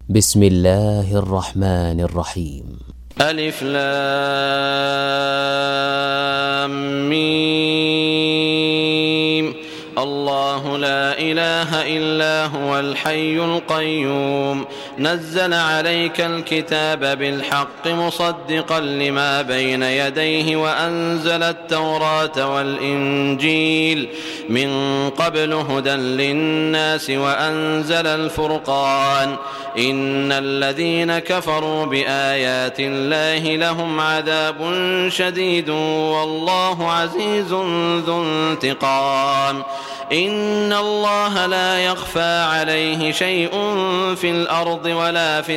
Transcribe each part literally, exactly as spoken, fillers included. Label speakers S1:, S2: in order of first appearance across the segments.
S1: بسم الله الرحمن الرحيم.
S2: ألف لام ميم. الله لا إله إلا هو الحي القيوم نزل عليك الكتاب بالحق مصدقا لما بين يديه وأنزل التوراة والإنجيل من قبل هدى للناس وأنزل الفرقان إن الذين كفروا بآيات الله لهم عذاب شديد والله عزيز ذو انتقام. إن الله لا يخفى عليه شيء في الأرض ولا في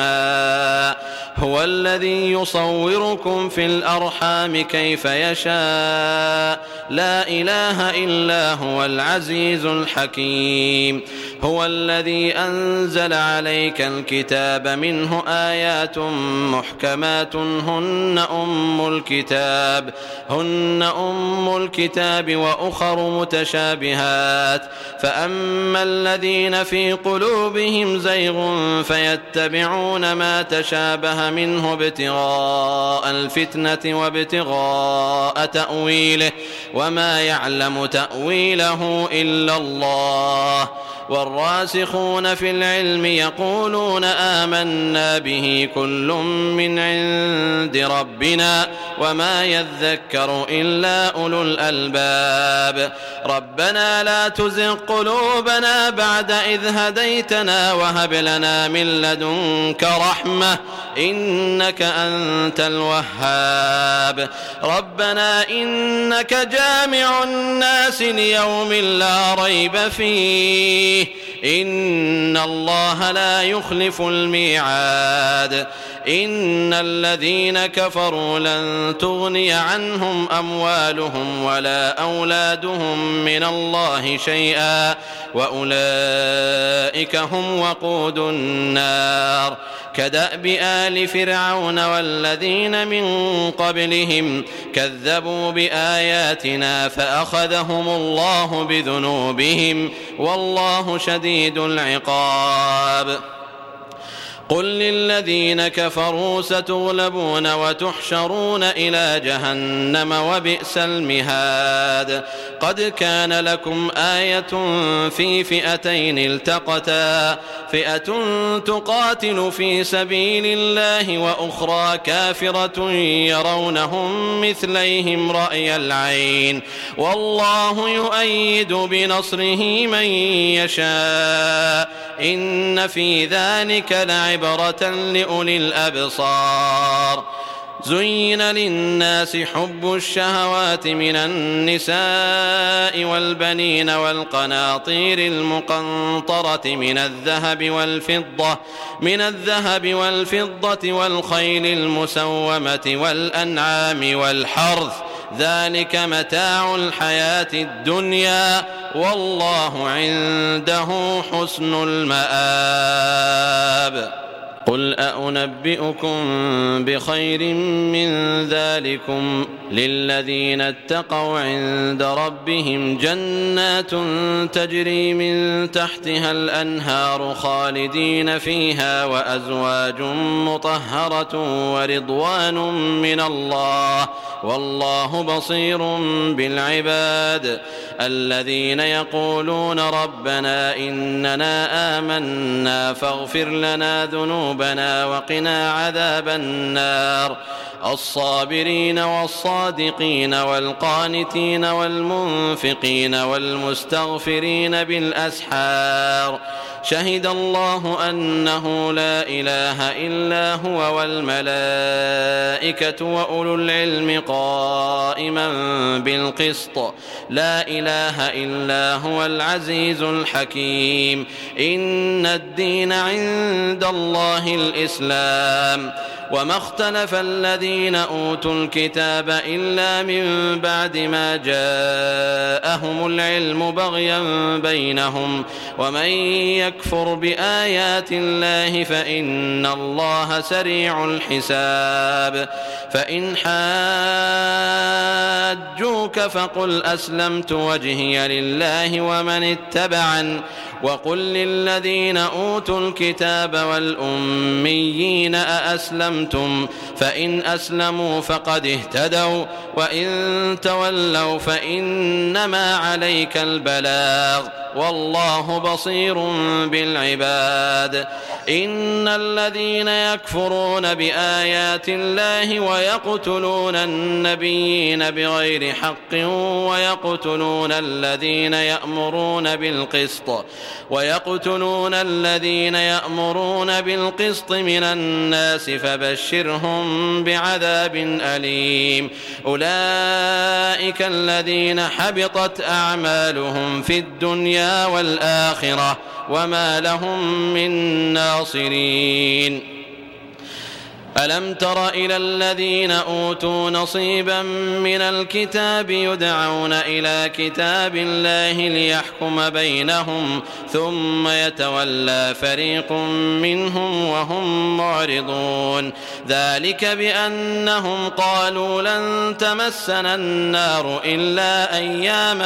S2: السماء هو الذي يصوركم في الأرحام كيف يشاء لا إله إلا هو العزيز الحكيم. هو الذي أنزل عليك الكتاب منه آيات محكمات هن أم الكتاب هن أم الكتاب وأخر متشابهات فأما الذين في قلوبهم زيغ فيتبعون ما تشابه منه ابتغاء الفتنة وابتغاء تأويله وما يعلم تأويله إلا الله والراسخون في العلم يقولون آمنا به كل من عند ربنا وما يذكر إلا أولو الألباب. ربنا لا تزغ قلوبنا بعد إذ هديتنا وهب لنا من لدنك رحمة إنك أنت الوهاب. ربنا إنك جامع الناس ليوم لا ريب فيه إن الله لا يخلف الميعاد. إن الذين كفروا لن تغني عنهم أموالهم ولا أولادهم من الله شيئا وأولئك هم وقود النار كدأب آل فرعون والذين من قبلهم كذبوا بآياتنا فأخذهم الله بذنوبهم والله شديد العقاب. قل للذين كفروا ستغلبون وتحشرون إلى جهنم وبئس المهاد. قد كان لكم آية في فئتين التقتا فئة تقاتل في سبيل الله وأخرى كافرة يرونهم مثليهم رأي العين والله يؤيد بنصره من يشاء إن في ذلك لعبرة لأولي الأبصار. زين للناس حب الشهوات من النساء والبنين والقناطير المقنطرة من الذهب والفضة من الذهب والفضة والخيل المسومة والأنعام والحرث ذلك متاع الحياة الدنيا والله عنده حسن المآب. قل أأنبئكم بخير من ذلكم للذين اتقوا عند ربهم جنات تجري من تحتها الأنهار خالدين فيها وأزواج مطهرة ورضوان من الله والله بصير بالعباد. الذين يقولون ربنا إننا آمنا فاغفر لنا ذنوبنا وقنا عذاب النار. الصابرين والصادقين والقانتين والمنفقين والمستغفرين بالأسحار. شهد الله أنه لا إله إلا هو والملائكة وأولو العلم قائما بالقسط لا إله إلا هو العزيز الحكيم. إن الدين عند الله الإسلام وما اختلف الذين أوتوا الكتاب إلا من بعد ما جاءهم العلم بغيا بينهم ومن يكفر بآيات الله فإن الله سريع الحساب فإن حاجوك فقل أسلمت وجهي لله ومن اتبعن وقل للذين أوتوا الكتاب والأميين أأسلمتم فإن أسلموا فقد اهتدوا وإن تولوا فإنما عليك البلاغ والله بصير بالعباد إن الذين يكفرون بآيات الله ويقتلون النبيين بغير حق ويقتلون الذين يأمرون بالقسط ويقتلون الذين يأمرون بالقسط من الناس فبشرهم بعذاب أليم أولئك الذين حبطت أعمالهم في الدنيا والآخرة وما لهم من ناصرين ألم تر إلى الذين أوتوا نصيبا من الكتاب يدعون إلى كتاب الله ليحكم بينهم ثم يتولى فريق منهم وهم معرضون ذلك بأنهم قالوا لن تمسنا النار إلا أياما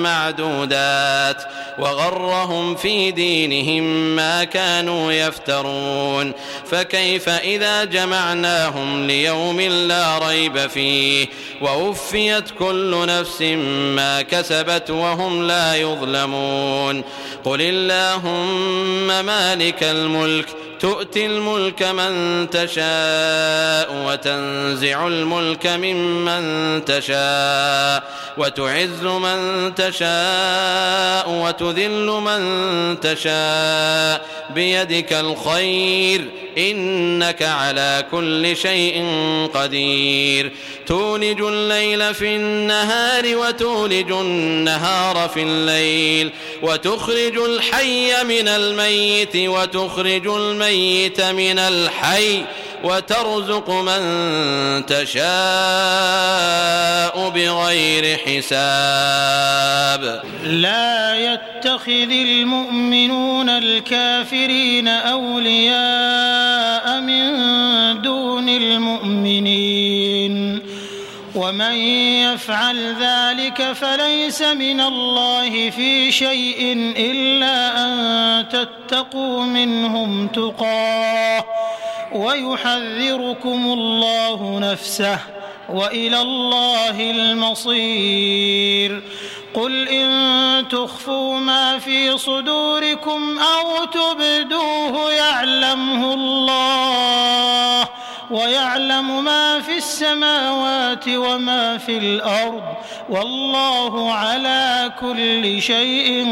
S2: معدودات وغرهم في دينهم ما كانوا يفترون فكيف إذا جمعوا جمعناهم ليوم لا ريب فيه ووفيت كل نفس ما كسبت وهم لا يظلمون قل اللهم مالك الملك تؤتي الملك من تشاء وتنزع الملك ممن تشاء وتعز من تشاء وتذل من تشاء بيدك الخير إنك على كل شيء قدير تولج الليل في النهار وتولج النهار في الليل وتخرج الحي من الميت وتخرج الميت من الحي وترزق من تشاء بغير حساب
S3: لا يتخذ المؤمنون الكافرين أولياء من دون المؤمنين ومن يفعل ذلك فليس من الله في شيء إلا أن تتقوا منهم تقاه ويحذركم الله نفسه وإلى الله المصير قل إن تخفوا ما في صدوركم أو تبدوه يعلمه الله ويعلم ما في السماوات وما في الأرض والله على كل شيء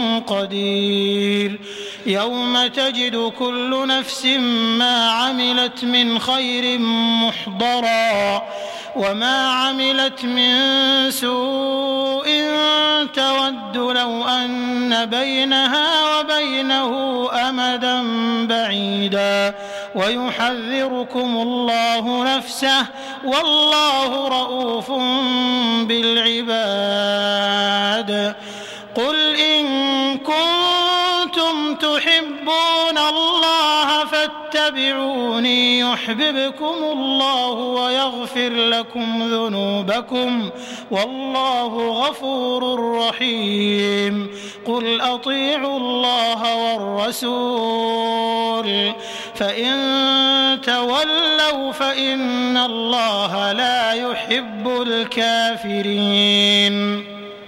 S3: قدير يوم تجد كل نفس ما عملت من خير محضرا وما عملت من سوء تود لو أن بينها وبينه أمدا بعيدا ويحذركم الله نفسه والله رؤوف بالعباد قل إن كنتم تحبون الله فاتبعوني يحببكم الله ويغفر لكم ذنوبكم والله غفور رحيم قل أطيعوا الله والرسول فإن تولوا فإن الله لا يحب الكافرين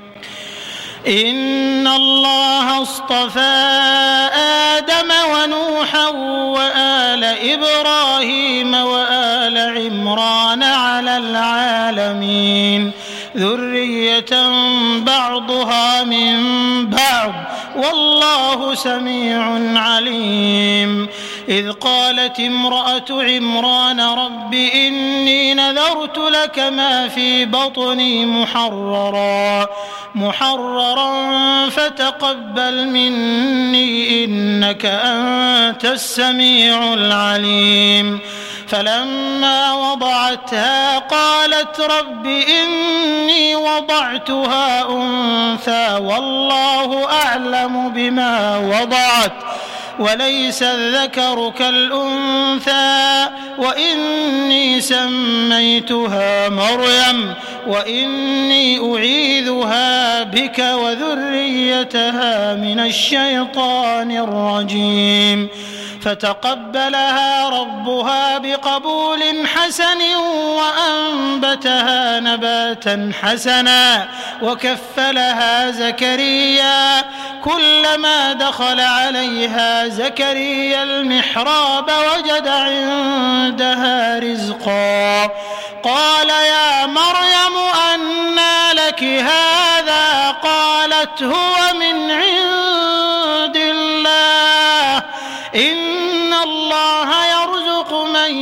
S3: إن الله اصطفى آدم ونوحا وآل إبراهيم وآل عمران على العالمين ذرية بعضها من بعض والله سميع عليم إذ قالت امرأة عمران رب إني نذرت لك ما في بطني محررا محررا فتقبل مني إنك أنت السميع العليم فلما وضعتها قالت رب إني وضعتها أنثى والله أعلم بما وضعت وليس الذكر كالأنثى وإني سميتها مريم وإني أعيذها بك وذريتها من الشيطان الرجيم فتقبلها ربها بقبول حسن وأنبتها نباتا حسنا وكفلها زكريا كلما دخل عليها زكريا المحراب وجد عندها رزقا قال يا مريم أنى لك هذا قالت هو من عند الله إن الله يرزق من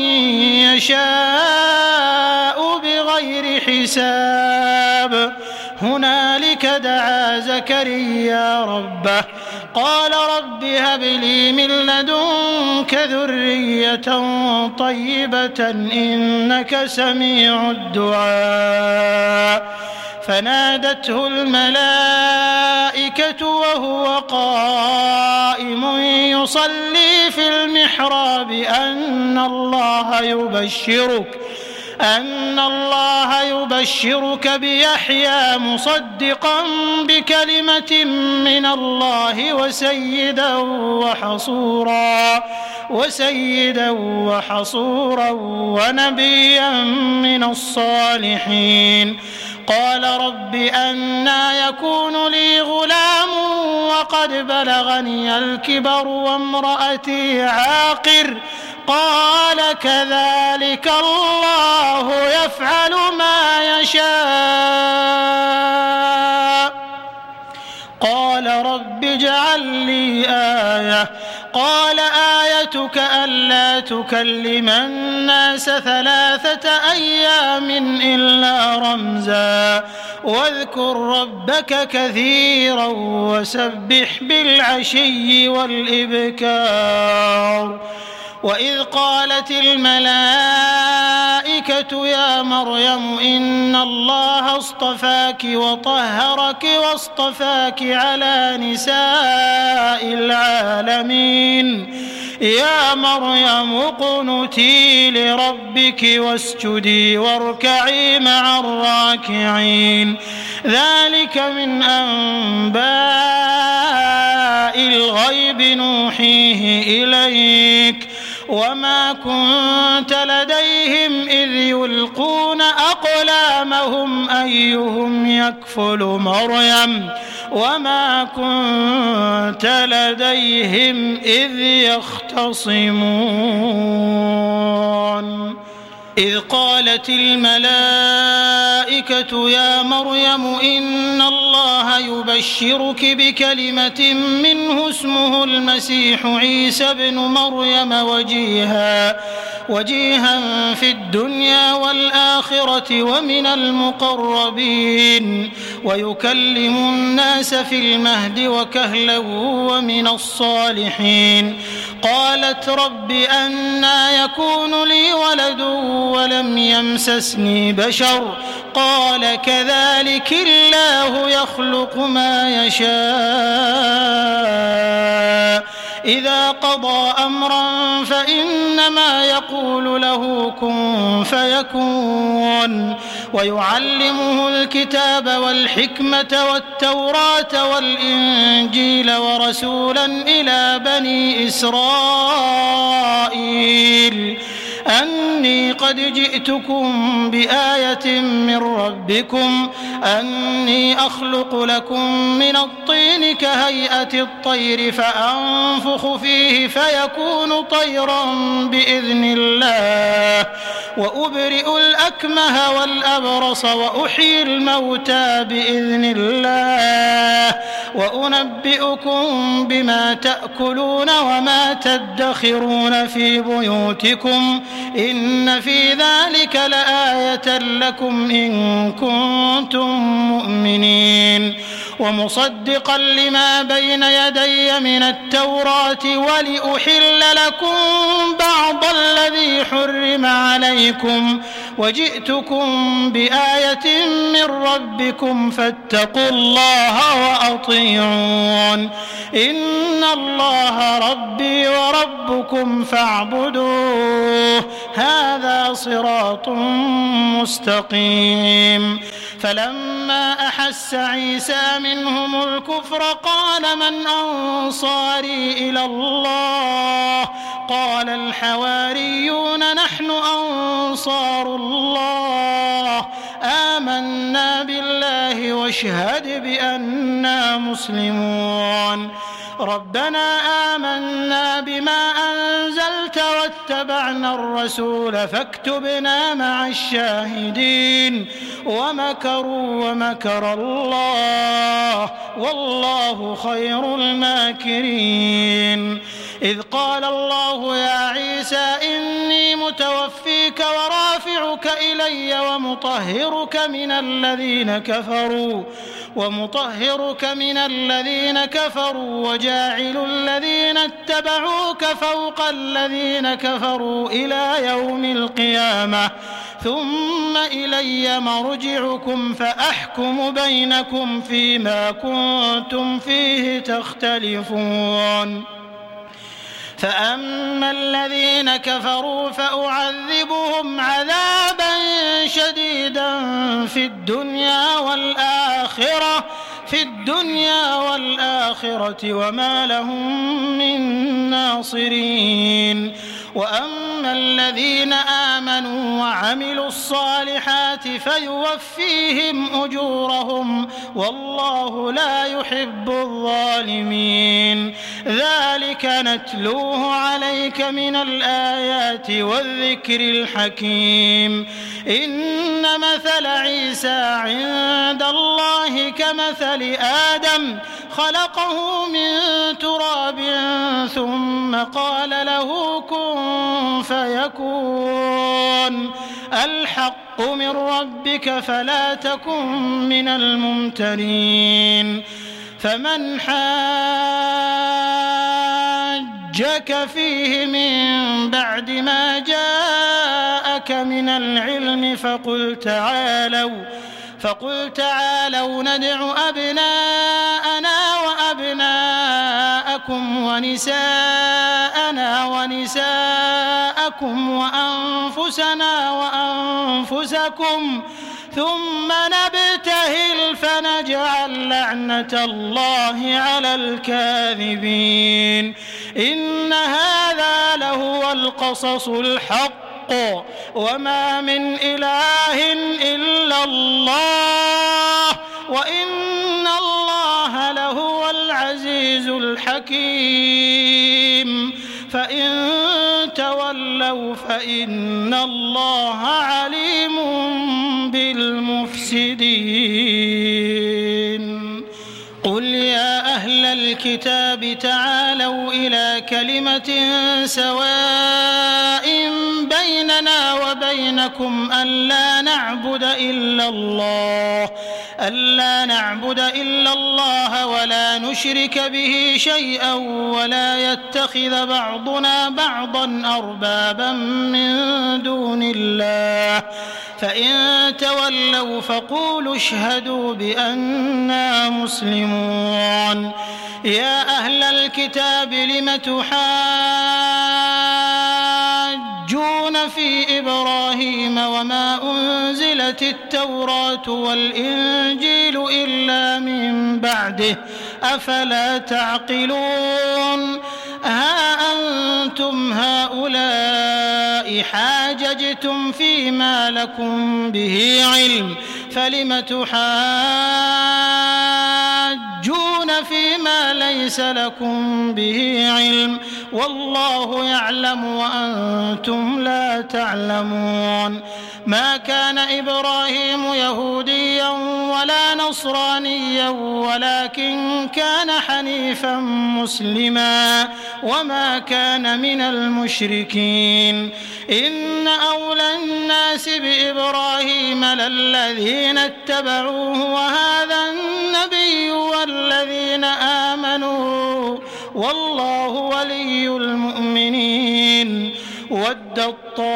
S3: يشاء بغير حساب هنالك دعا زكريا ربه قال رب هب لي من لدنك ذرية طيبة إنك سميع الدعاء فنادته الملائكة وهو قائم يصلي في المحراب أن الله يبشرك أن الله يبشرك بيحيى مصدقا بكلمة من الله وسيدا وحصورا وسيدا وحصورا ونبيا من الصالحين قال رب أنى يكون لي غلام وقد بلغني الكبر وامرأتي عاقر قال كذلك الله يفعل ما يشاء قال رب اجعل لي آية قال آيتك ألا تكلم الناس ثلاثة أيام إلا رمزا واذكر ربك كثيرا وسبح بالعشي والإبكار وإذ قالت الملائكة يا مريم إن الله اصطفاك وطهرك واصطفاك على نساء العالمين يا مريم اقنتي لربك واسجدي واركعي مع الراكعين ذلك من أنباء الغيب نوحيه إليك وما كنت لديهم إذ يلقون أقلامهم أيهم يكفل مريم وما كنت لديهم إذ يختصمون إذ قالت الملائكة يا مريم إن الله يبشرك بكلمة منه اسمه المسيح عيسى بن مريم وجيها وجيها في الدنيا والآخرة ومن المقربين ويكلم الناس في المهد وكهلا ومن الصالحين قالت رب أنى يكون لي ولد ولم يمسسني بشر قال كذلك الله يخلق ما يشاء إذا قضى أمرا فإنما يقول له كن فيكون ويعلمه الكتاب والحكمة والتوراة والإنجيل ورسولا إلى بني إسرائيل أني قد جئتكم بآية من ربكم أني أخلق لكم من الطين كهيئة الطير فأنفخ فيه فيكون طيرا بإذن الله وأبرئ الأكمه والأبرص وأحيي الموتى بإذن الله وأنبئكم بما تأكلون وما تدخرون في بيوتكم إن في ذلك لآية لكم إن كنتم مؤمنين ومصدقا لما بين يدي من التوراة ولأحل لكم بعض الذي حرم عليكم وجئتكم بآية من ربكم فاتقوا الله وأطيعون إن الله ربي وربكم فاعبدوه هذا صراط مستقيم فلما أحس عيسى منهم الكفر قال من أنصاري إلى الله قال الحواريون نحن أنصار الله آمنا بالله واشهد بأننا مسلمون ربنا آمنا بما أنزلت واتبعنا الرسول فاكتبنا مع الشاهدين ومكروا ومكر الله والله خير الماكرين إذ قال الله يا عيسى إني متوفيك ورافعك إلي ومطهرك من الذين كفروا ومطهرك من الذين كفروا وجاعل الذين اتبعوك فوق الذين كفروا إلى يوم القيامة ثم إلي مرجعكم فأحكم بينكم فيما كنتم فيه تختلفون فأما الذين كفروا فأعذبهم عذابا شديدا في الدنيا والآخرة في الدنيا والآخرة وما لهم من ناصرين وأما الذين آمنوا وعملوا الصالحات فيوفيهم أجورهم والله لا يحب الظالمين ذلك نتلوه عليك من الآيات والذكر الحكيم إن مثل عيسى عند الله كمثل آدم خلقه من تراب ثم قال له كن فيكون الحق من ربك فلا تكن من الممترين فمن حاجك فيه من بعد ما جاءك من العلم فقل تعالوا فقل تعالوا ندع أبناءنا وأبناءكم ونساءنا ونساءكم وأنفسنا وأنفسكم ثم نبتهل فنجعل لعنة الله على الكاذبين إن هذا لهو القصص الحق وما من إله إلا الله وإن الله لهو العزيز الحكيم فإن تولوا فإن الله عليم بالمفسدين قل يا أهل الكتاب تعالوا إلى كلمة سواء بيننا وبينكم ألا نعبد إلا الله ألا نعبد إلا الله ولا نشرك به شيئا ولا يتخذ بعضنا بعضا أربابا من دون الله فإن تولوا فقولوا اشهدوا بأننا مسلمون يا أهل الكتاب لم تحاجون في إبراهيم وما أنزلت التوراة والإنجيل إلا من بعده أفلا تعقلون ها أنتم هؤلاء حاججتم فيما لكم به علم فلم تحاجون فيما بما ليس لكم به علم والله يعلم وأنتم لا تعلمون. ما كان إبراهيم يهوديا ولا نصرانيا ولكن كان حنيفا مسلما وما كان من المشركين. إن أولى الناس بإبراهيم للذين اتبعوه وهذا النبي والذين آمنوا والله ولي المؤمنين. ودت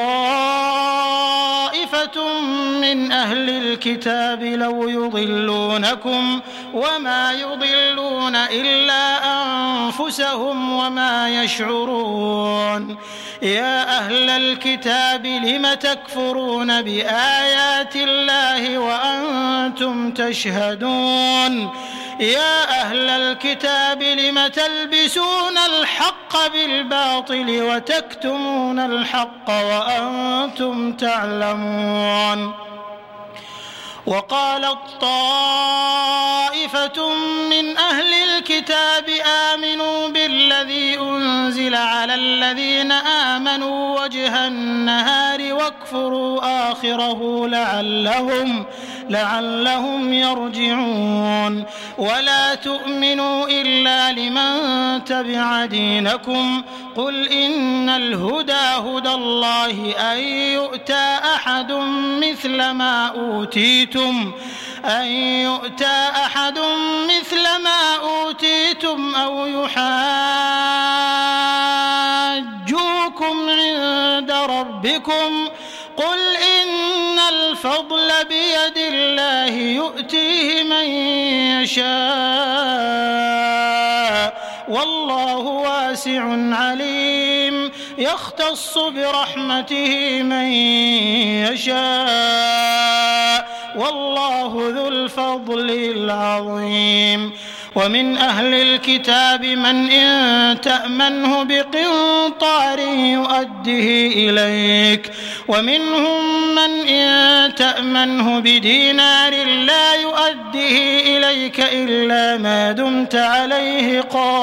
S3: طائفة من أهل الكتاب لو يضلونكم وما يضلون إلا أنفسهم وما يشعرون. يا أهل الكتاب لم تكفرون بآيات الله وأنتم تشهدون. يا أهل الكتاب لم تلبسون الحق بالباطل وتكتمون الحق وأنتم تعلمون. وقالت طائفة من أهل الكتاب آمنوا بالذي أنزل على الذين آمنوا وجه النهار واكفروا آخره لعلهم لعلهم يرجعون. ولا تؤمنوا إلا لمن تبع دينكم قل إن الهدى هدى الله أن يؤتى أحد مثل ما أوتيتم أن يؤتى أحد مثل ما أوتيتم أو يحاجوكم عند ربكم قل إن الفضل بيد الله يؤتيه من يشاء والله واسع عليم. يختص برحمته من يشاء والله ذو الفضل العظيم. ومن أهل الكتاب من إن تأمنه بقنطار يؤده إليك ومنهم من إن تأمنه بدينار لا يؤده إليك إلا ما دمت عليه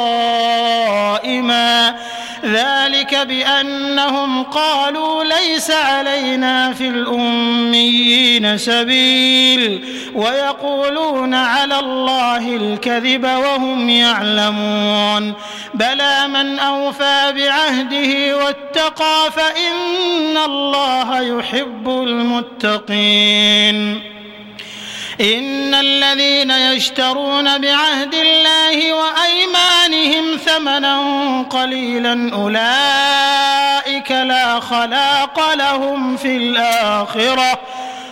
S3: قائما ذلك بأنهم قالوا ليس علينا في الأميين سبيل ويقولون على الله الكذب وهم يعلمون. بلى من أوفى بعهده واتقى فإن الله يحب المتقين. إن الذين يشترون بعهد الله وأيمانهم ثمنا قليلا أولئك لا خلاق لهم في الآخرة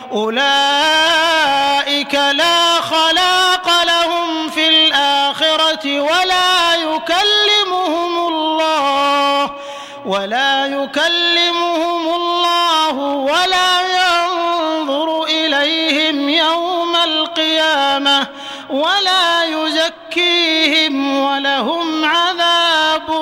S3: أولئك لا خلاق لهم في الآخرة ولا يكلمهم الله ولا يكلمهم الله ولا ينظر إليهم يوم القيامة ولا يزكيهم ولهم عذاب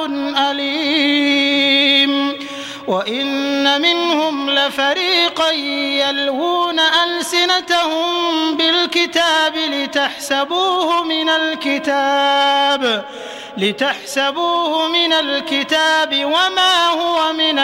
S3: أليم. وإن منهم لفريقا يلوون ألسنتهم بالكتاب لتحسبوه من الكتاب لتحسبوه من الكتاب وما هو من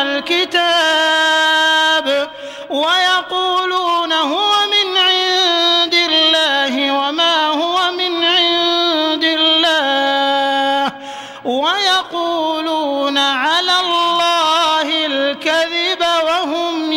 S3: الكتاب ويقولون هو من عند الله وما هو من عند الله ويقولون على الله الكذب وهم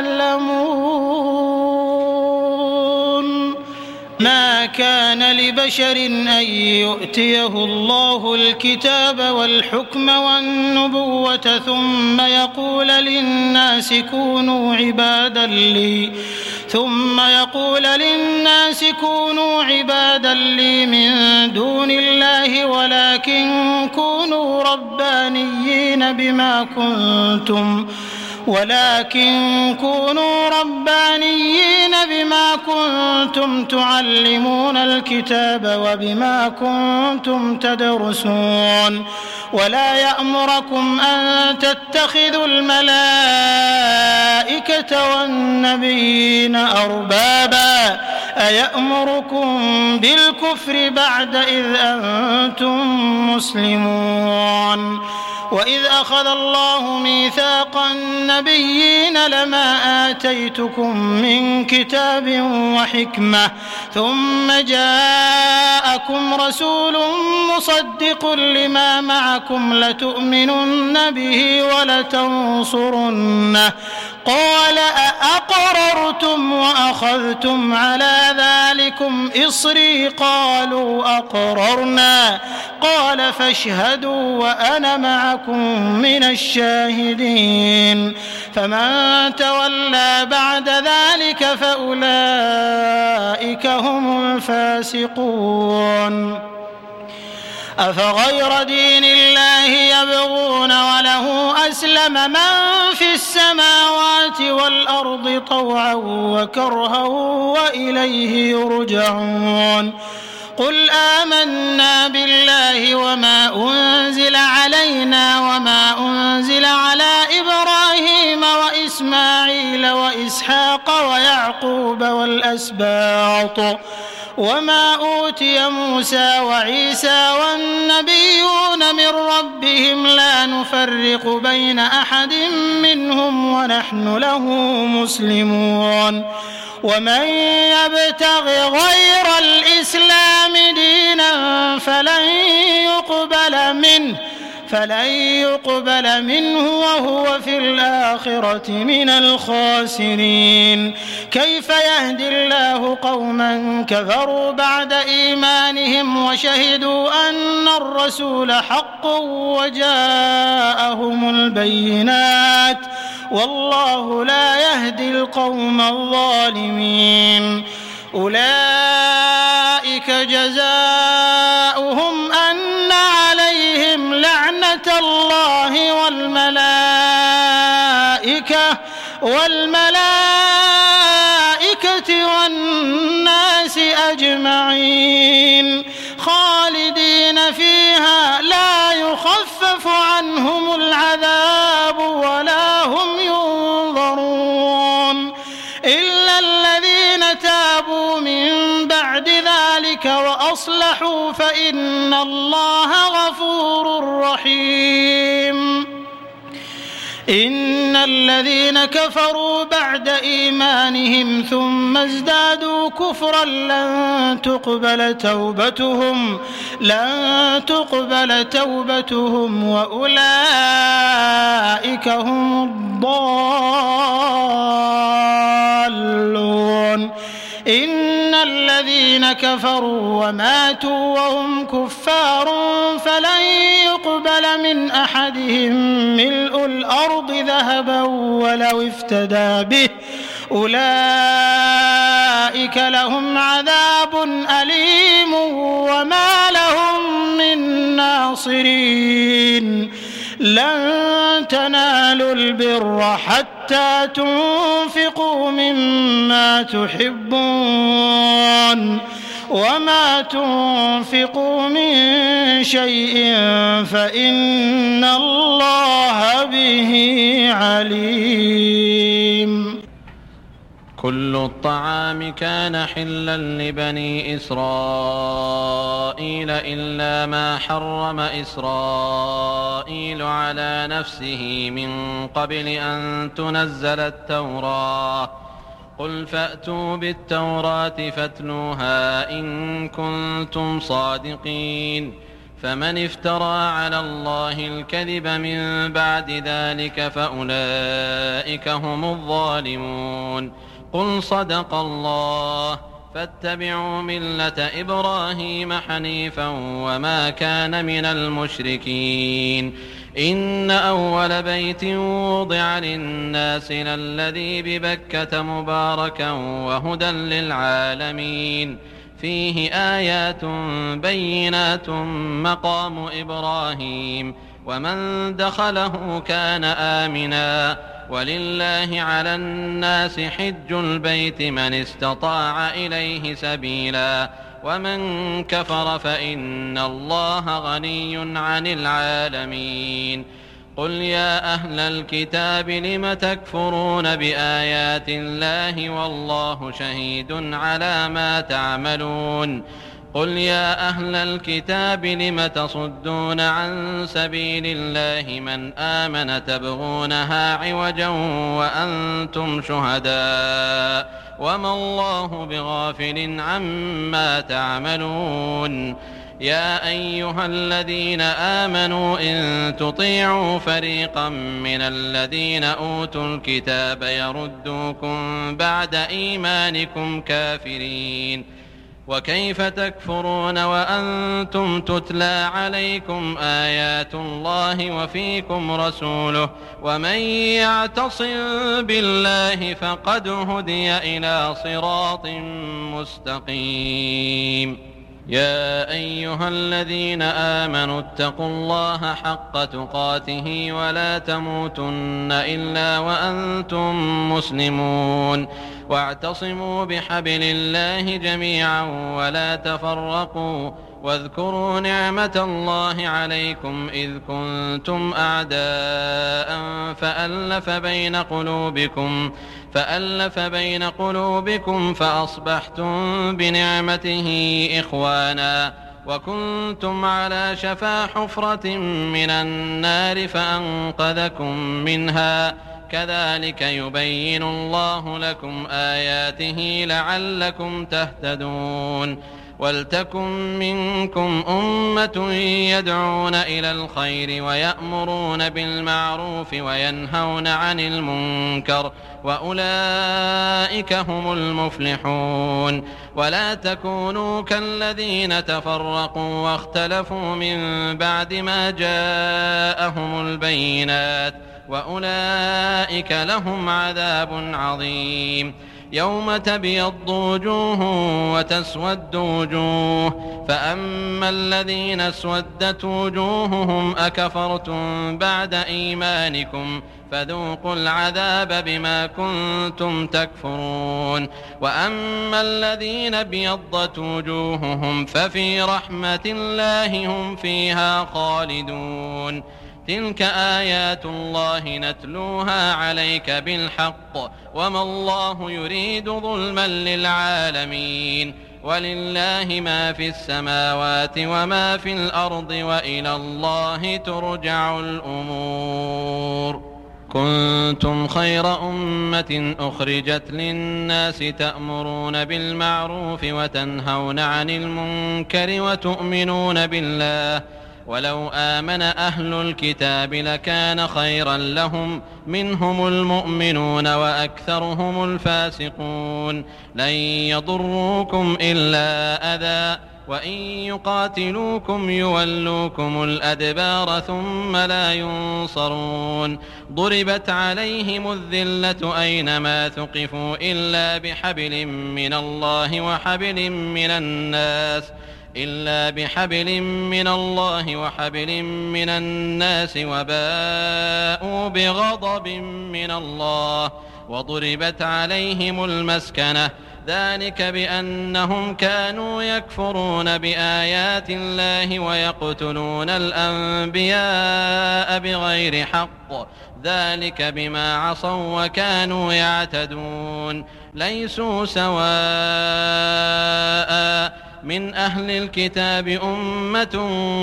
S3: يعلمون. ما كان لبشر أن يؤتيه الله الكتاب والحكم والنبوة ثم يقول للناس كونوا عبادا لي ثم يقول للناس كونوا عبادا لي من دون الله ولكن كونوا ربانيين بما كنتم ولكن كونوا ربانيين بما كنتم تعلمون الكتاب وبما كنتم تدرسون. ولا يأمركم أن تتخذوا الملائكة والنبيين أربابا أيأمركم بالكفر بعد إذ أنتم مسلمون وإذ أخذ الله ميثاق النبيين لما آتيتكم من كتاب وحكمة ثم جاءكم رسول مصدق لما معكم لتؤمنن به ولتنصرنه قال أأقررتم وأخذتم على ذلكم إصري قالوا أقررنا قال فاشهدوا وأنا معكم من الشاهدين فمن تولى بعد ذلك فأولئك هم الفاسقون أفغير دين الله يبغون وله أسلم من في السماوات والأرض طوعا وكرها وإليه يرجعون قل آمنا بالله وما أنزل علينا وما أنزل على إبراهيم وإسماعيل وإسحاق ويعقوب والأسباط وما أوتي موسى وعيسى والنبيون من ربهم لا نفرق بين أحد منهم ونحن له مسلمون ومن يبتغ غير الإسلام دينا فلن يقبل منه فلن يقبل منه وهو في الآخرة من الخاسرين كيف يهدي الله قوما كفروا بعد إيمانهم وشهدوا أن الرسول حق وجاءهم البينات والله لا يهدي القوم الظالمين أولئك جزاؤهم أن عليهم لعنة الله والملائكة والملائكة والناس أجمعين خالدين فيها لا يخفف عنهم العذاب ولا هم ينظرون إلا الذين تابوا من بعد ذلك وأصلحوا فإن الله غفور رحيم إن الذين كفروا بعد إيمانهم ثم ازدادوا كفرا لن تقبل توبتهم لن تقبل توبتهم وأولئك هم الضالون إن الذين كفروا وماتوا وهم كفار فلن يقبل من أحدهم ملء الأرض ذهبا ولو افتدى به أولئك لهم عذاب أليم وما لهم من ناصرين لن تنالوا البر حتى تنفقوا مما تحبون وما تنفقوا من شيء فإن الله به عليم
S2: كل الطعام كان حلا لبني إسرائيل إلا ما حرم إسرائيل على نفسه من قبل أن تنزل التوراة قل فأتوا بالتوراة فاتلوها إن كنتم صادقين فمن افترى على الله الكذب من بعد ذلك فأولئك هم الظالمون قل صدق الله فاتبعوا ملة إبراهيم حنيفا وما كان من المشركين إن أول بيت وضع للناس للذي ببكة مباركا وهدى للعالمين فيه آيات بينات مقام إبراهيم ومن دخله كان آمنا ولله على الناس حج البيت من استطاع إليه سبيلا ومن كفر فإن الله غني عن العالمين قل يا أهل الكتاب لم تكفرون بآيات الله والله شهيد على ما تعملون قل يا أهل الكتاب لم تصدون عن سبيل الله من آمن تبغونها عوجا وأنتم شهداء وما الله بغافل عما تعملون يا أيها الذين آمنوا إن تطيعوا فريقا من الذين أوتوا الكتاب يردوكم بعد إيمانكم كافرين وكيف تكفرون وأنتم تتلى عليكم آيات الله وفيكم رسوله ومن يعتصم بالله فقد هدي إلى صراط مستقيم يا أيها الذين آمنوا اتقوا الله حق تقاته ولا تموتن إلا وأنتم مسلمون واعتصموا بحبل الله جميعا ولا تفرقوا واذكروا نعمة الله عليكم إذ كنتم أعداء فألف بين قلوبكم فألف بين قلوبكم فأصبحتم بنعمته إخوانا وكنتم على شفا حفرة من النار فأنقذكم منها كذلك يبين الله لكم آياته لعلكم تهتدون ولتكن منكم أمة يدعون إلى الخير ويأمرون بالمعروف وينهون عن المنكر وأولئك هم المفلحون ولا تكونوا كالذين تفرقوا واختلفوا من بعد ما جاءهم البينات وأولئك لهم عذاب عظيم يوم تبيض وجوه وتسود وجوه فأما الذين اسودت وجوههم أكفرتم بعد إيمانكم فذوقوا العذاب بما كنتم تكفرون وأما الذين ابيضت وجوههم ففي رحمة الله هم فيها خالدون تلك آيات الله نتلوها عليك بالحق وما الله يريد ظلما للعالمين ولله ما في السماوات وما في الأرض وإلى الله ترجع الأمور كنتم خير أمة أخرجت للناس تأمرون بالمعروف وتنهون عن المنكر وتؤمنون بالله ولو آمن أهل الكتاب لكان خيرا لهم منهم المؤمنون وأكثرهم الفاسقون لن يضروكم إلا أذى وإن يقاتلوكم يولوكم الأدبار ثم لا ينصرون ضربت عليهم الذلة أينما ثقفوا إلا بحبل من الله وحبل من الناس إلا بحبل من الله وحبل من الناس وباءوا بغضب من الله وضربت عليهم المسكنة ذلك بأنهم كانوا يكفرون بآيات الله ويقتلون الأنبياء بغير حق ذلك بما عصوا وكانوا يعتدون ليسوا سواء من أهل الكتاب أمة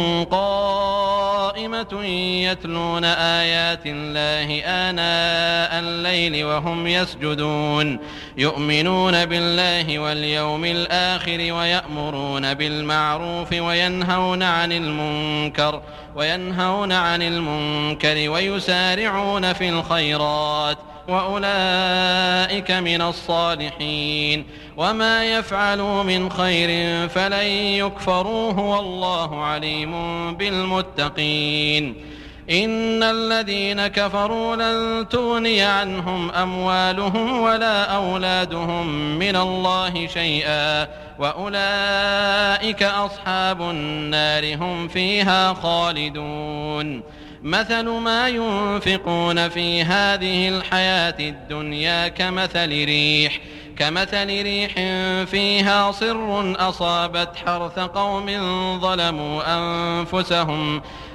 S2: قائمة يتلون آيات الله آناء الليل وهم يسجدون يؤمنون بالله واليوم الآخر ويأمرون بالمعروف وينهون عن المنكر وينهون عن المنكر ويسارعون في الخيرات وأولئك من الصالحين وما يفعلوا من خير فلن يكفروه والله عليم بالمتقين إن الذين كفروا لن تغني عنهم أموالهم ولا أولادهم من الله شيئا وأولئك أصحاب النار هم فيها خالدون مثل ما ينفقون في هذه الحياة الدنيا كمثل ريح كمثل ريح فيها صر أصابت حرث قوم ظلموا أنفسهم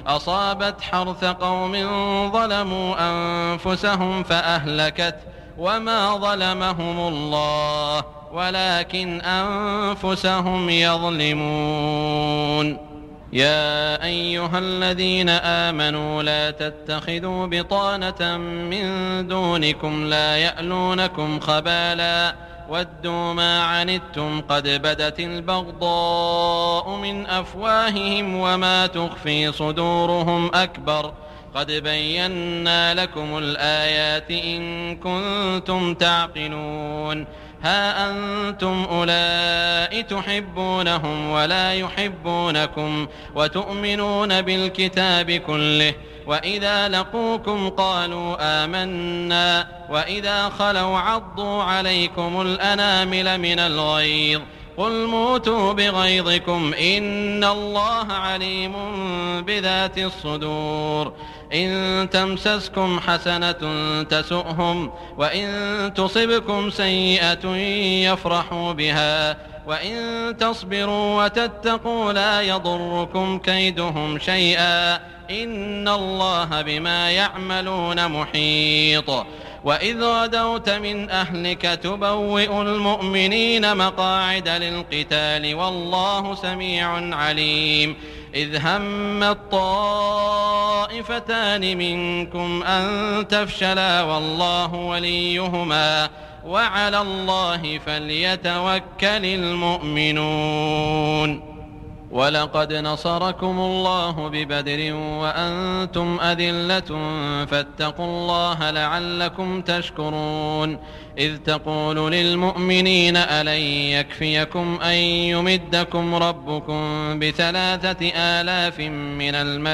S2: أصابت حرث قوم ظلموا أنفسهم فأهلكت وما ظلمهم الله ولكن أنفسهم يظلمون. يا أيها الذين آمنوا لا تتخذوا بطانة من دونكم لا يألونكم خبالا ودوا ما عنتم قد بدت البغضاء من أفواههم وما تخفي صدورهم أكبر قد بينا لكم الآيات إن كنتم تعقلون. ها أنتم أولئك تحبونهم ولا يحبونكم وتؤمنون بالكتاب كله وإذا لقوكم قالوا آمنا وإذا خلوا عضوا عليكم الأنامل من الغيظ قل موتوا بغيظكم إن الله عليم بذات الصدور. إن تمسسكم حسنة تسؤهم وإن تصبكم سيئة يفرحوا بها وإن تصبروا وتتقوا لا يضركم كيدهم شيئا إن الله بما يعملون محيط. وإذ غدوت من أهلك تبوئ المؤمنين مقاعد للقتال والله سميع عليم. إذ هم الطائفتان منكم أن تفشلا والله وليهما وعلى الله فليتوكل المؤمنون. ولقد نصركم الله ببدر وأنتم أذلة فاتقوا الله لعلكم تشكرون. إذ تقول للمؤمنين ألن يكفيكم أن يمدكم ربكم بثلاثة آلاف من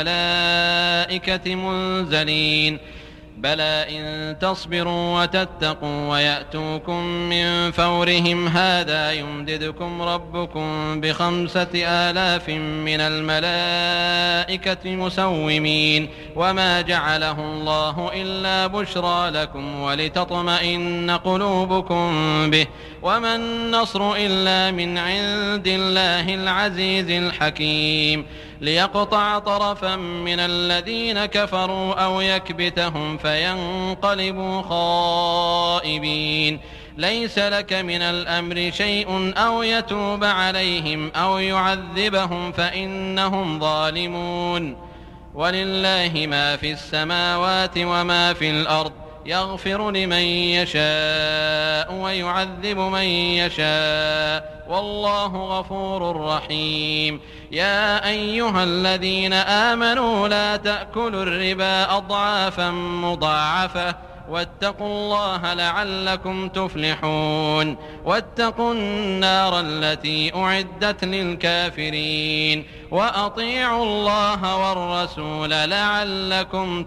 S2: الملائكة منزلين بلى إن تصبروا وتتقوا ويأتوكم من فورهم هذا يمددكم ربكم بخمسة آلاف من الملائكة مسومين وما جعله الله إلا بشرى لكم ولتطمئن قلوبكم به وما النصر إلا من عند الله العزيز الحكيم. ليقطع طرفا من الذين كفروا أو يكبتهم فينقلبوا خائبين. ليس لك من الأمر شيء أو يتوب عليهم أو يعذبهم فإنهم ظالمون. ولله ما في السماوات وما في الأرض يغفر لمن يشاء ويعذب من يشاء والله غفور رحيم. يا أيها الذين آمنوا لا تأكلوا الربا أضعافا مضاعفة واتقوا الله لعلكم تفلحون. واتقوا النار التي أعدت للكافرين وأطيعوا الله والرسول لعلكم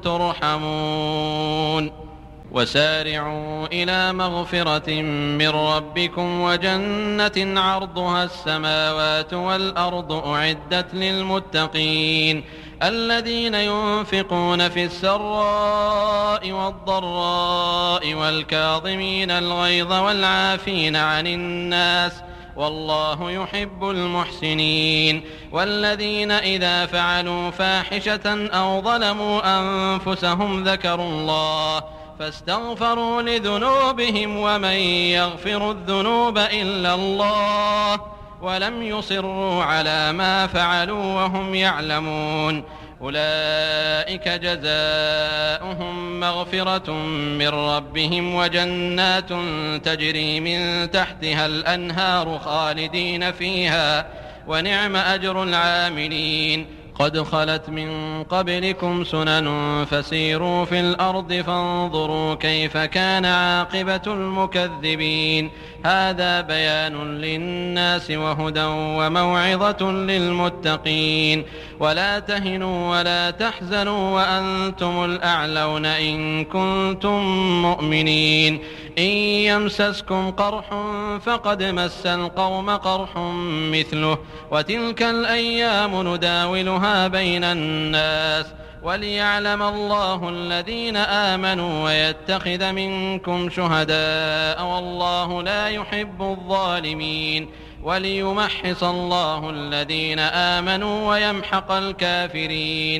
S2: ترحمون. وسارعوا إلى مغفرة من ربكم وجنة عرضها السماوات والأرض أعدت للمتقين الذين ينفقون في السراء والضراء والكاظمين الغيظ والعافين عن الناس والله يحب المحسنين. والذين إذا فعلوا فاحشة أو ظلموا أنفسهم ذكروا الله فاستغفروا لذنوبهم ومن يغفر الذنوب إلا الله ولم يصروا على ما فعلوا وهم يعلمون. أولئك جزاؤهم مغفرة من ربهم وجنات تجري من تحتها الأنهار خالدين فيها ونعم أجر العاملين. قد خلت من قبلكم سنن فسيروا في الأرض فانظروا كيف كان عاقبة المكذبين. هذا بيان للناس وهدى وموعظة للمتقين. ولا تهنوا ولا تحزنوا وأنتم الأعلون إن كنتم مؤمنين. إن يمسسكم قرح فقد مس القوم قرح مثله وتلك الأيام نداولها بين الناس وليعلم الله الذين آمنوا ويتخذ منكم شهداء والله لا يحب الظالمين. وليمحص الله الذين آمنوا ويمحق الكافرين.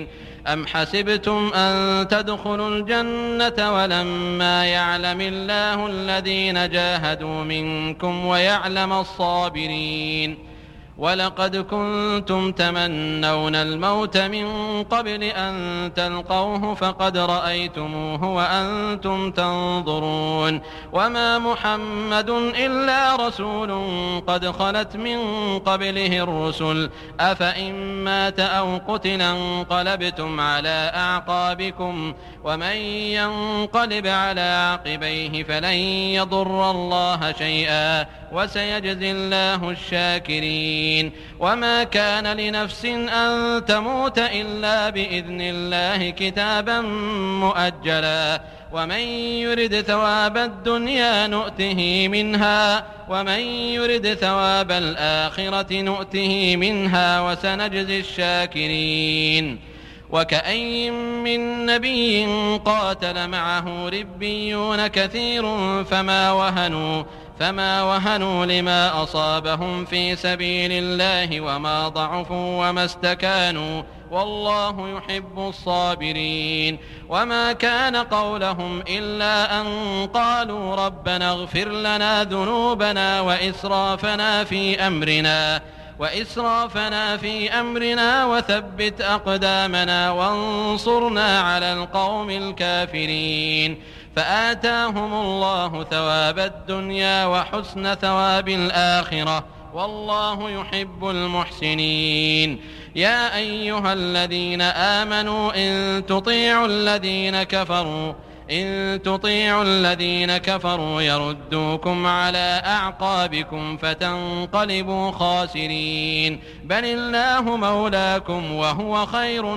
S2: أم حسبتم أن تدخلوا الجنة ولما يعلم الله الذين جاهدوا منكم ويعلم الصابرين ولقد كنتم تمنون الموت من قبل أن تلقوه فقد رأيتموه وأنتم تنظرون وما محمد إلا رسول قد خلت من قبله الرسل أفإن مات أو قتل انقلبتم على أعقابكم ومن ينقلب على عقبيه فلن يضر الله شيئا وسيجزي الله الشاكرين وما كان لنفس أن تموت إلا بإذن الله كتابا مؤجلا ومن يرد ثواب الدنيا نؤته منها ومن يرد ثواب الآخرة نؤته منها وسنجزي الشاكرين وكأين من نبي قاتل معه ربيون كثير فما وهنوا فما وهنوا لما أصابهم في سبيل الله وما ضعفوا وما استكانوا والله يحب الصابرين وما كان قولهم إلا أن قالوا ربنا اغفر لنا ذنوبنا وإسرافنا في أمرنا وإسرافنا في أمرنا وثبت أقدامنا وانصرنا على القوم الكافرين فآتاهم الله ثواب الدنيا وحسن ثواب الآخرة والله يحب المحسنين يا أيها الذين آمنوا إن تطيعوا الذين كفروا إن تطيعوا الذين كفروا يردوكم على أعقابكم فتنقلبوا خاسرين بل الله مولاكم وهو خير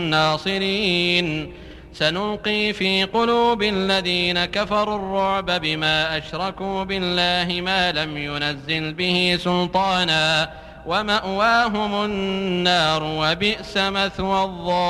S2: الناصرين سنلقي في قلوب الذين كفروا الرعب بما أشركوا بالله ما لم ينزل به سلطانا ومأواهم النار وبئس مثوى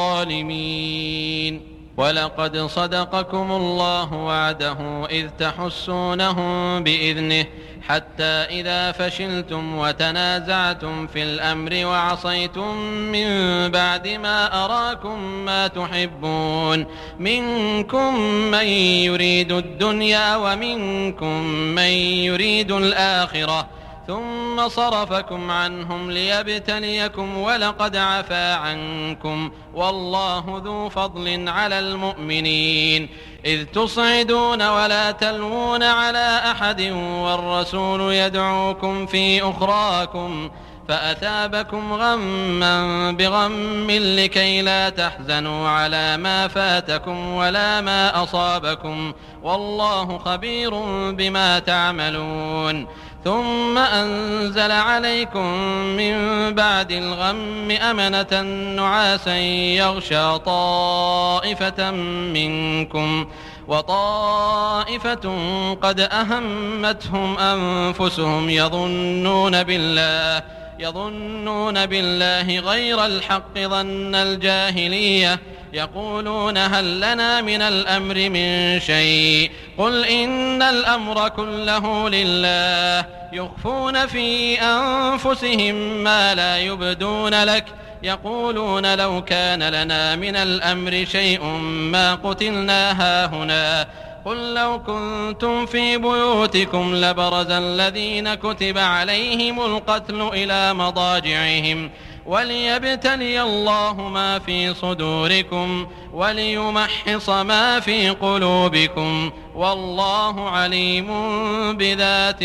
S2: الظالمين ولقد صدقكم الله وعده إذ تحسونهم بإذنه حتى إذا فشلتم وتنازعتم في الأمر وعصيتم من بعد ما أراكم ما تحبون منكم من يريد الدنيا ومنكم من يريد الآخرة ثم صرفكم عنهم ليبتليكم ولقد عفا عنكم والله ذو فضل على المؤمنين إذ تصعدون ولا تلوون على أحد والرسول يدعوكم في أخراكم فأثابكم غما بغم لكي لا تحزنوا على ما فاتكم ولا ما أصابكم والله خبير بما تعملون ثم أنزل عليكم من بعد الغم أمنة نعاسا يغشى طائفة منكم وطائفة قد أهمتهم أنفسهم يظنون بالله يظنون بالله غير الحق ظن الجاهلية يقولون هل لنا من الأمر من شيء قل إن الأمر كله لله يخفون في أنفسهم ما لا يبدون لك يقولون لو كان لنا من الأمر شيء ما قتلنا هاهنا قل لو كنتم في بيوتكم لبرز الذين كتب عليهم القتل إلى مضاجعهم وليبتلي الله ما في صدوركم وليمحص ما في قلوبكم والله عليم بذات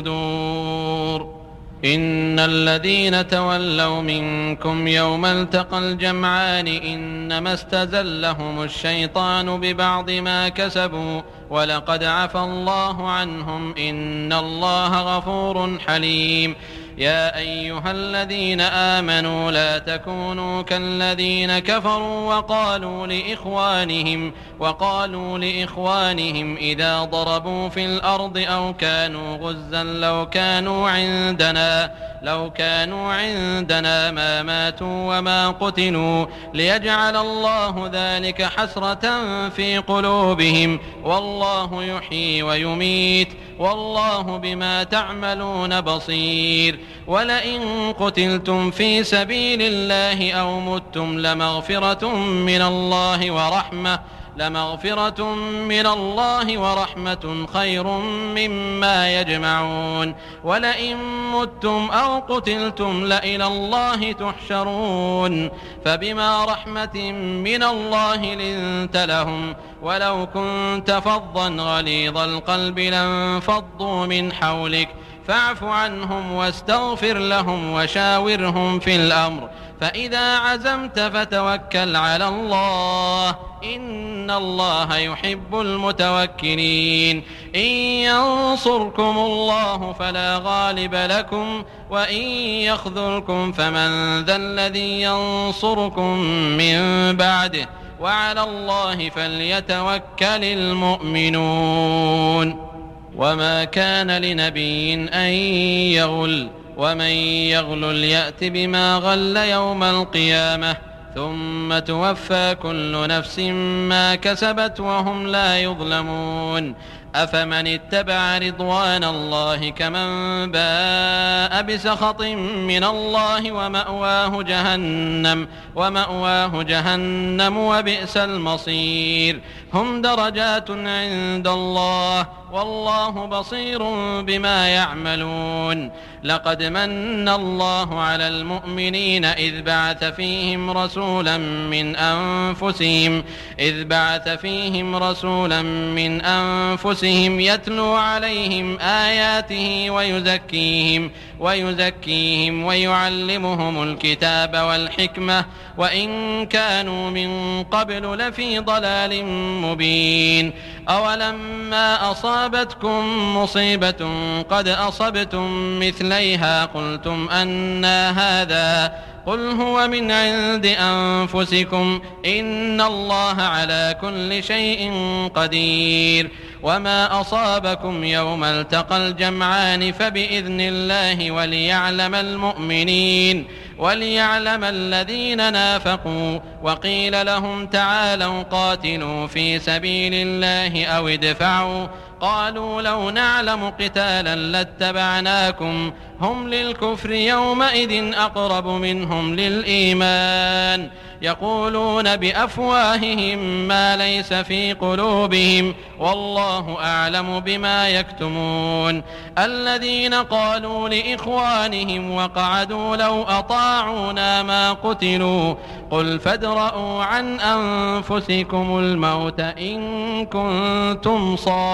S2: الصدور إن الذين تولوا منكم يوم التقى الجمعان إنما استزلهم الشيطان ببعض ما كسبوا ولقد عفى الله عنهم إن الله غفور حليم يا أيها الذين آمنوا لا تكونوا كالذين كفروا وقالوا لإخوانهم وقالوا لإخوانهم إذا ضربوا في الأرض أو كانوا غزا لو كانوا عندنا لو كانوا عندنا ما ماتوا وما قتلوا ليجعل الله ذلك حسرة في قلوبهم والله يحيي ويميت والله بما تعملون بصير ولئن قتلتم في سبيل الله أو متم لمغفرة من الله ورحمة لمغفرة من الله ورحمة خير مما يجمعون ولئن متم أو قتلتم لإلى الله تحشرون فبما رحمة من الله لنت لهم ولو كنت فظا غليظ القلب لانفضوا من حولك فاعف عنهم واستغفر لهم وشاورهم في الأمر فإذا عزمت فتوكل على الله إن الله يحب المتوكلين إن ينصركم الله فلا غالب لكم وإن يخذلكم فمن ذا الذي ينصركم من بعده وعلى الله فليتوكل المؤمنون وما كان لنبي أن يغل ومن يغلل يأت بما غل يوم القيامة ثم توفى كل نفس ما كسبت وهم لا يظلمون أفمن اتبع رضوان الله كمن باء بسخط من الله ومأواه جهنم ومأواه جهنم وبئس المصير هم درجات عند الله والله بصير بما يعملون لقد من الله على المؤمنين إذ بعث فيهم رسولا من أنفسهم إذ بعث فيهم رسولا من أنفسهم يتلو عليهم آياته ويزكيهم ويزكيهم ويعلمهم الكتاب والحكمة وإن كانوا من قبل لفي ضلال مبين أولما أصابتكم مصيبة قد أصبتم مثليها قلتم أنى هذا قل هو من عند أنفسكم إن الله على كل شيء قدير وما أصابكم يوم التقى الجمعان فبإذن الله وليعلم المؤمنين وليعلم الذين نافقوا وقيل لهم تعالوا قاتلوا في سبيل الله أو ادفعوا قالوا لو نعلم قتالا لاتبعناكم هم للكفر يومئذ أقرب منهم للإيمان يقولون بأفواههم ما ليس في قلوبهم والله أعلم بما يكتمون الذين قالوا لإخوانهم وقعدوا لو أطاعونا ما قتلوا قل فادرءوا عن أنفسكم الموت إن كنتم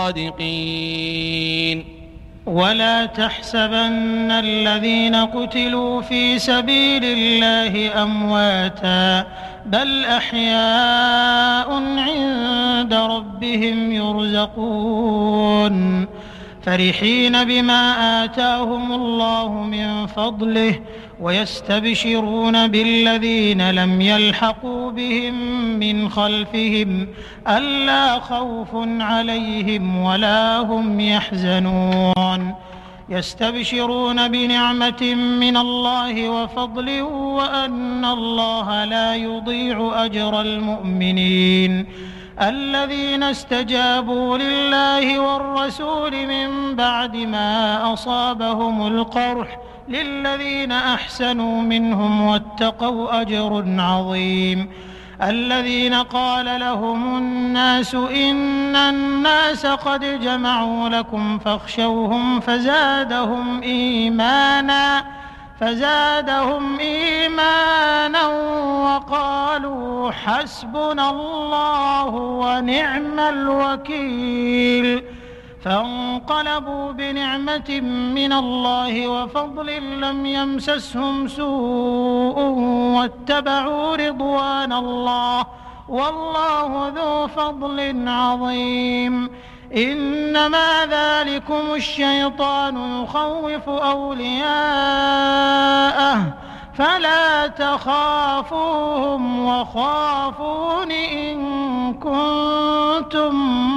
S2: صادقين
S3: ولا تحسبن الذين قتلوا في سبيل الله أمواتا بل أحياء عند ربهم يرزقون فرحين بما آتاهم الله من فضله ويستبشرون بالذين لم يلحقوا بهم من خلفهم ألا خوف عليهم ولا هم يحزنون يستبشرون بنعمة من الله وفضل وأن الله لا يضيع أجر المؤمنين الذين استجابوا لله والرسول من بعد ما أصابهم القرح للذين أحسنوا منهم واتقوا أجر عظيم الذين قال لهم الناس إن الناس قد جمعوا لكم فاخشوهم فزادهم إيمانا فزادهم إيمانا وقالوا حسبنا الله ونعم الوكيل فانقلبوا بنعمة من الله وفضل لم يمسسهم سوء واتبعوا رضوان الله والله ذو فضل عظيم إنما ذلكم الشيطان يخوف أولياءه فلا تخافوهم وخافون إن كنتم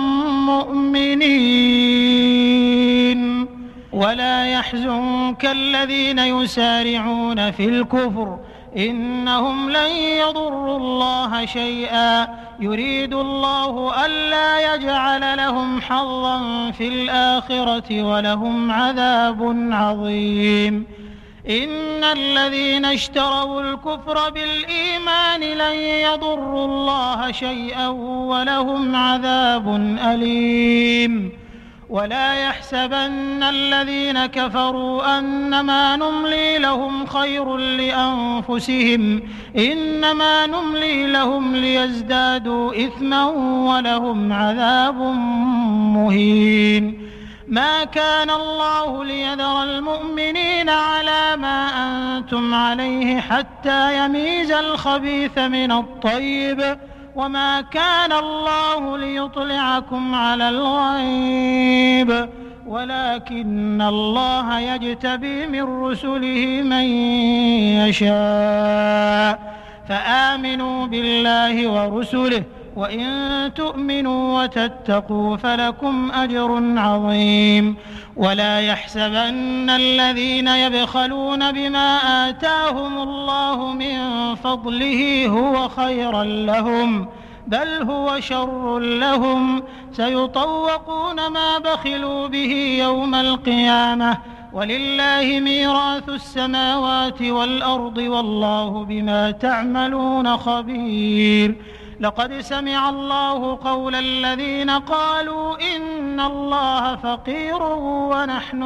S3: مؤمنين ولا يحزنك الذين يسارعون في الكفر إنهم لن يضروا الله شيئا يريد الله ألا يجعل لهم حظا في الآخرة ولهم عذاب عظيم إن الذين اشتروا الكفر بالإيمان لن يضروا الله شيئا ولهم عذاب أليم ولا يحسبن الذين كفروا أنما نملي لهم خير لأنفسهم إنما نملي لهم ليزدادوا إثما ولهم عذاب مهين ما كان الله ليذر المؤمنين على ما أنتم عليه حتى يميز الخبيث من الطيب وما كان الله ليطلعكم على الغيب ولكن الله يجتبي من رسله من يشاء فآمنوا بالله ورسله وإن تؤمنوا وتتقوا فلكم أجر عظيم ولا يحسبن الذين يبخلون بما آتاهم الله من فضله هو خيرا لهم بل هو شر لهم سيطوقون ما بخلوا به يوم القيامة ولله ميراث السماوات والأرض والله بما تعملون خبير لقد سمع الله قول الذين قالوا إن الله فقير ونحن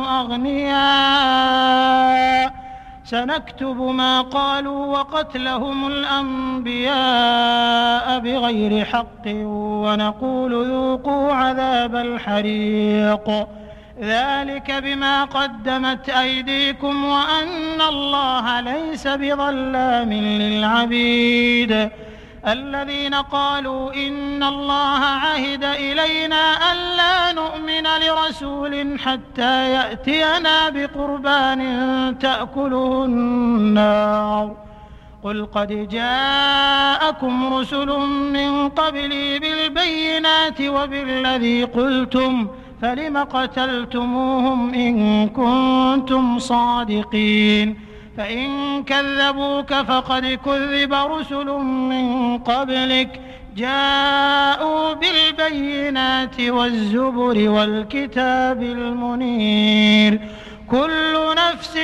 S3: أغنياء سنكتب ما قالوا وقتلهم الأنبياء بغير حق ونقول ذوقوا عذاب الحريق ذلك بما قدمت أيديكم وأن الله ليس بظلام للعبيد الذين قالوا إن الله عهد إلينا ألا نؤمن لرسول حتى يأتينا بقربان تأكله النار قل قد جاءكم رسل من قبلي بالبينات وبالذي قلتم فلم قتلتموهم إن كنتم صادقين فإن كذبوك فقد كذب رسل من قبلك جاءوا بالبينات والزبر والكتاب المنير كل نفس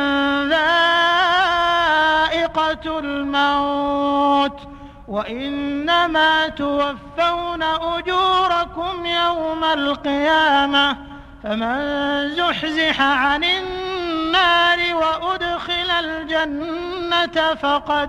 S3: ذائقة الموت وإنما توفون أجوركم يوم القيامة فمن زحزح عن النار وأدخل الجنة فقد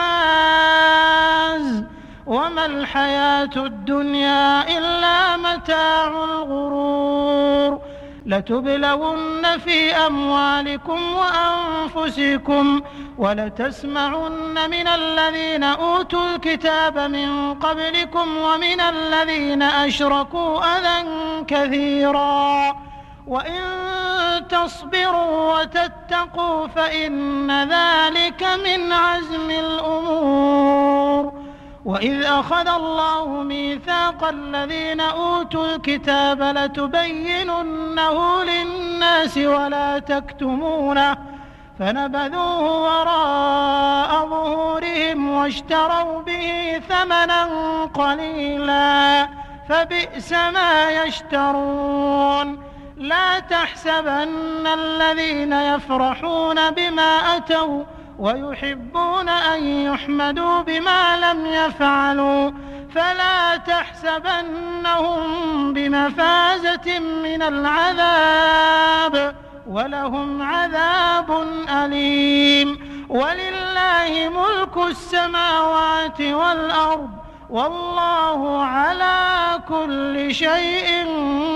S3: فاز وما الحياة الدنيا إلا متاع الغرور لتبلون في أموالكم وأنفسكم ولتسمعن من الذين أوتوا الكتاب من قبلكم ومن الذين أشركوا أذى كثيرا وإن تصبروا وتتقوا فإن ذلك من عزم الأمور وإذ أخذ الله ميثاق الذين أوتوا الكتاب لتبيننه للناس ولا تكتمونه فنبذوه وراء ظهورهم واشتروا به ثمنا قليلا فبئس ما يشترون لا تحسبن الذين يفرحون بما أتوا ويحبون أن يحمدوا بما لم يفعلوا فلا تحسبنهم بمفازة من العذاب ولهم عذاب أليم ولله ملك السماوات والأرض والله على كل شيء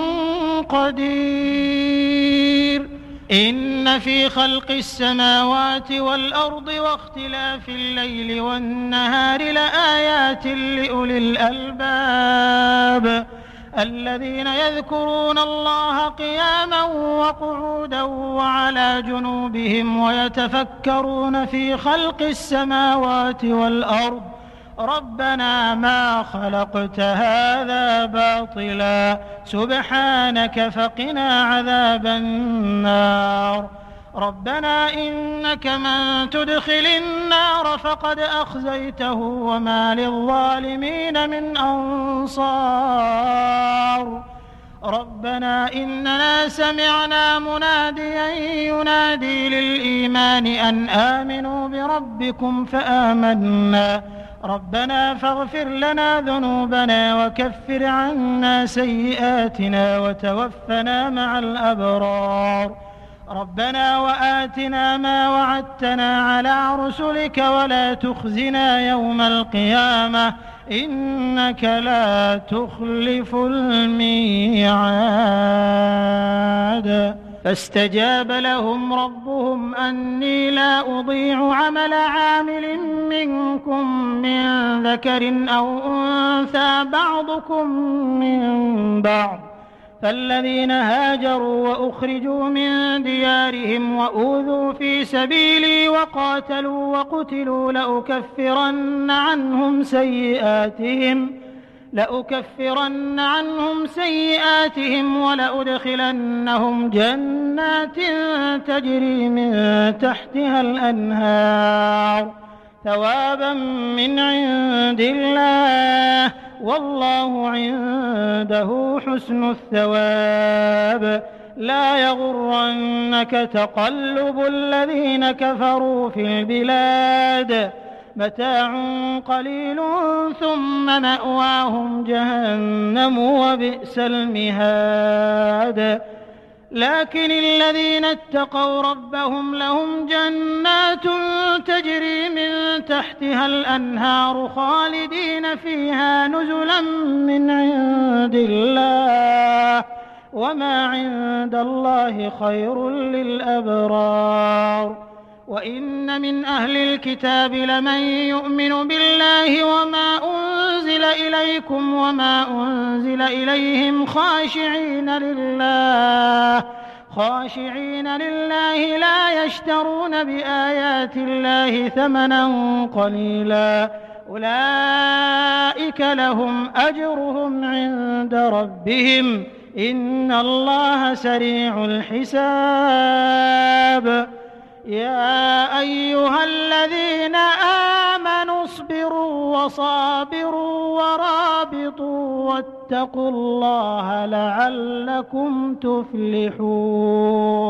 S3: قدير إن في خلق السماوات والأرض واختلاف الليل والنهار لآيات لأولي الألباب الذين يذكرون الله قياما وقعودا وعلى جنوبهم ويتفكرون في خلق السماوات والأرض ربنا ما خلقت هذا باطلا سبحانك فقنا عذاب النار ربنا إنك من تدخل النار فقد أخزيته وما للظالمين من أنصار ربنا إننا سمعنا مناديا ينادي للإيمان أن آمنوا بربكم فآمنا ربنا فاغفر لنا ذنوبنا وكفر عنا سيئاتنا وتوفنا مع الأبرار ربنا وآتنا ما وعدتنا على رسلك ولا تخزنا يوم القيامة إنك لا تخلف الميعاد فاستجاب لهم ربهم أني لا أضيع عمل عامل منكم من ذكر أو أنثى بعضكم من بعض فالذين هاجروا وأخرجوا من ديارهم وأوذوا في سبيلي وقاتلوا وقتلوا لأكفرن عنهم سيئاتهم لأكفرن عنهم سيئاتهم ولأدخلنهم جنات تجري من تحتها الأنهار ثوابا من عند الله والله عنده حسن الثواب لا يغرنك تقلب الذين كفروا في البلاد متاع قليل ثم مأواهم جهنم وبئس المهاد لكن الذين اتقوا ربهم لهم جنات تجري من تحتها الأنهار خالدين فيها نزلا من عند الله وما عند الله خير للأبرار وإن من أهل الكتاب لمن يؤمن بالله وما أنزل إليكم وما أنزل إليهم خاشعين لله خاشعين لله لا يشترون بآيات الله ثمنا قليلا أولئك لهم أجرهم عند ربهم إن الله سريع الحساب يا أيها الذين آمنوا اصبروا وصابروا ورابطوا واتقوا الله لعلكم تفلحون